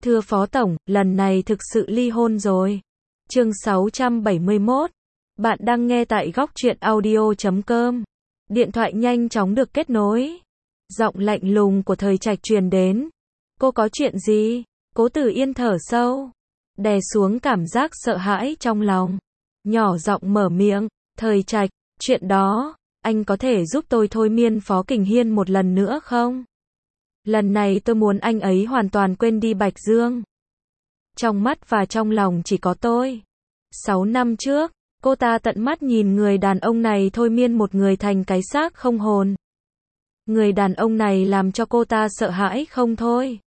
Thưa Phó Tổng, lần này thực sự ly hôn rồi. Chương 671. Bạn đang nghe tại góc truyện audio.com. Điện thoại nhanh chóng được kết nối. Giọng lạnh lùng của Thời Trạch truyền đến. Cô có chuyện gì? Cố Tử Yên thở sâu, đè xuống cảm giác sợ hãi trong lòng. Nhỏ giọng mở miệng, Thời Trạch, chuyện đó, anh có thể giúp tôi thôi miên Phó Kình Hiên một lần nữa không? Lần này tôi muốn anh ấy hoàn toàn quên đi Bạch Dương. Trong mắt và trong lòng chỉ có tôi. 6 năm trước, cô ta tận mắt nhìn người đàn ông này thôi miên một người thành cái xác không hồn. Người đàn ông này làm cho cô ta sợ hãi không thôi.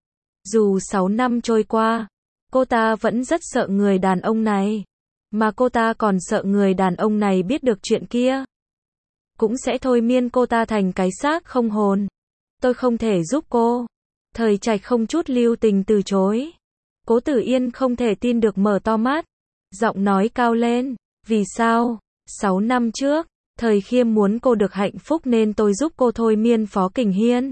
Dù 6 năm trôi qua, cô ta vẫn rất sợ người đàn ông này. Mà cô ta còn sợ người đàn ông này biết được chuyện kia, cũng sẽ thôi miên cô ta thành cái xác không hồn. Tôi không thể giúp cô. Thời Trạch không chút lưu tình từ chối. Cố Tử Yên không thể tin được mở to mắt. Giọng nói cao lên. Vì sao? 6 năm trước, Thời Khiêm muốn cô được hạnh phúc nên tôi giúp cô thôi miên Phó Kình Hiên.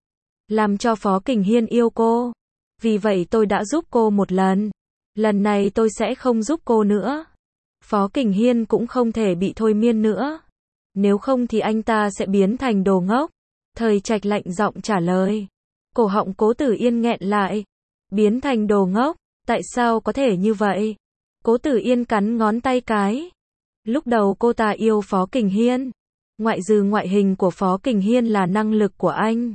Làm cho Phó Kình Hiên yêu cô. Vì vậy tôi đã giúp cô một lần. Lần này tôi sẽ không giúp cô nữa. Phó Kình Hiên cũng không thể bị thôi miên nữa. Nếu không thì anh ta sẽ biến thành đồ ngốc. Thời Trạch lạnh giọng trả lời. Cổ họng Cố Tử Yên nghẹn lại. Biến thành đồ ngốc, tại sao có thể như vậy? Cố Tử Yên cắn ngón tay cái. Lúc đầu cô ta yêu Phó Kình Hiên. Ngoại trừ ngoại hình của Phó Kình Hiên là năng lực của anh.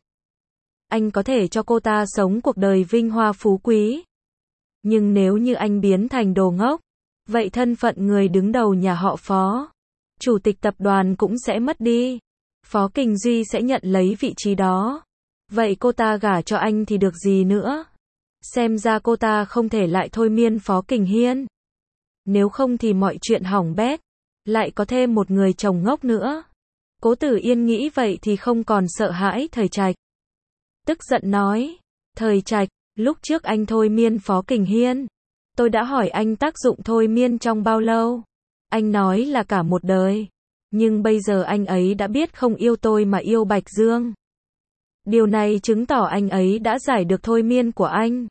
Anh có thể cho cô ta sống cuộc đời vinh hoa phú quý. Nhưng nếu như anh biến thành đồ ngốc, vậy thân phận người đứng đầu nhà họ Phó, chủ tịch tập đoàn cũng sẽ mất đi. Phó Kình Duy sẽ nhận lấy vị trí đó. Vậy cô ta gả cho anh thì được gì nữa? Xem ra cô ta không thể lại thôi miên Phó Kình Hiên. Nếu không thì mọi chuyện hỏng bét. Lại có thêm một người chồng ngốc nữa. Cố Tử Yên nghĩ vậy thì không còn sợ hãi Thời Trạch. Tức giận nói. Thời Trạch, lúc trước anh thôi miên Phó Kình Hiên. Tôi đã hỏi anh tác dụng thôi miên trong bao lâu. Anh nói là cả một đời. Nhưng bây giờ anh ấy đã biết không yêu tôi mà yêu Bạch Dương. Điều này chứng tỏ anh ấy đã giải được thôi miên của anh.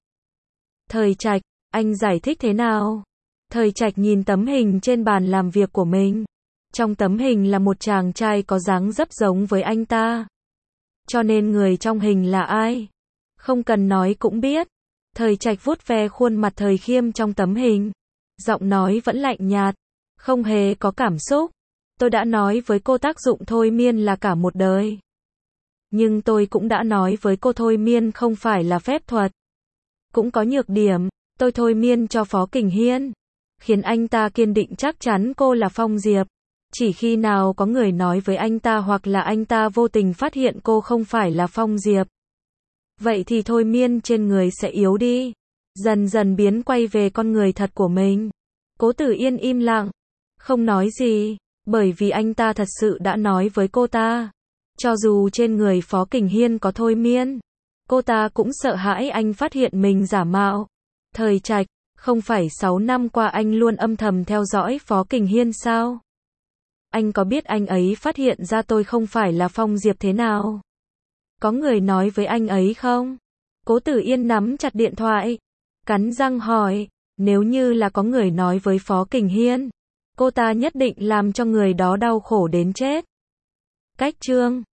Thời Trạch, anh giải thích thế nào? Thời Trạch nhìn tấm hình trên bàn làm việc của mình. Trong tấm hình là một chàng trai có dáng dấp giống với anh ta. Cho nên người trong hình là ai? Không cần nói cũng biết. Thời Trạch vuốt ve khuôn mặt Thời Khiêm trong tấm hình. Giọng nói vẫn lạnh nhạt, không hề có cảm xúc. Tôi đã nói với cô tác dụng thôi miên là cả một đời. Nhưng tôi cũng đã nói với cô thôi miên không phải là phép thuật. Cũng có nhược điểm, tôi thôi miên cho Phó Kình Hiên, khiến anh ta kiên định chắc chắn cô là Phong Diệp. Chỉ khi nào có người nói với anh ta hoặc là anh ta vô tình phát hiện cô không phải là Phong Diệp, vậy thì thôi miên trên người sẽ yếu đi, dần dần biến quay về con người thật của mình. Cố Tử Yên im lặng, không nói gì, bởi vì anh ta thật sự đã nói với cô ta. Cho dù trên người Phó Kình Hiên có thôi miên, cô ta cũng sợ hãi anh phát hiện mình giả mạo. Thời Trạch, không phải 6 năm qua anh luôn âm thầm theo dõi Phó Kình Hiên sao? Anh có biết anh ấy phát hiện ra tôi không phải là Phong Diệp thế nào? Có người nói với anh ấy không? Cố Tử Yên nắm chặt điện thoại, cắn răng hỏi. Nếu như là có người nói với Phó Kình Hiên, cô ta nhất định làm cho người đó đau khổ đến chết. Cách chương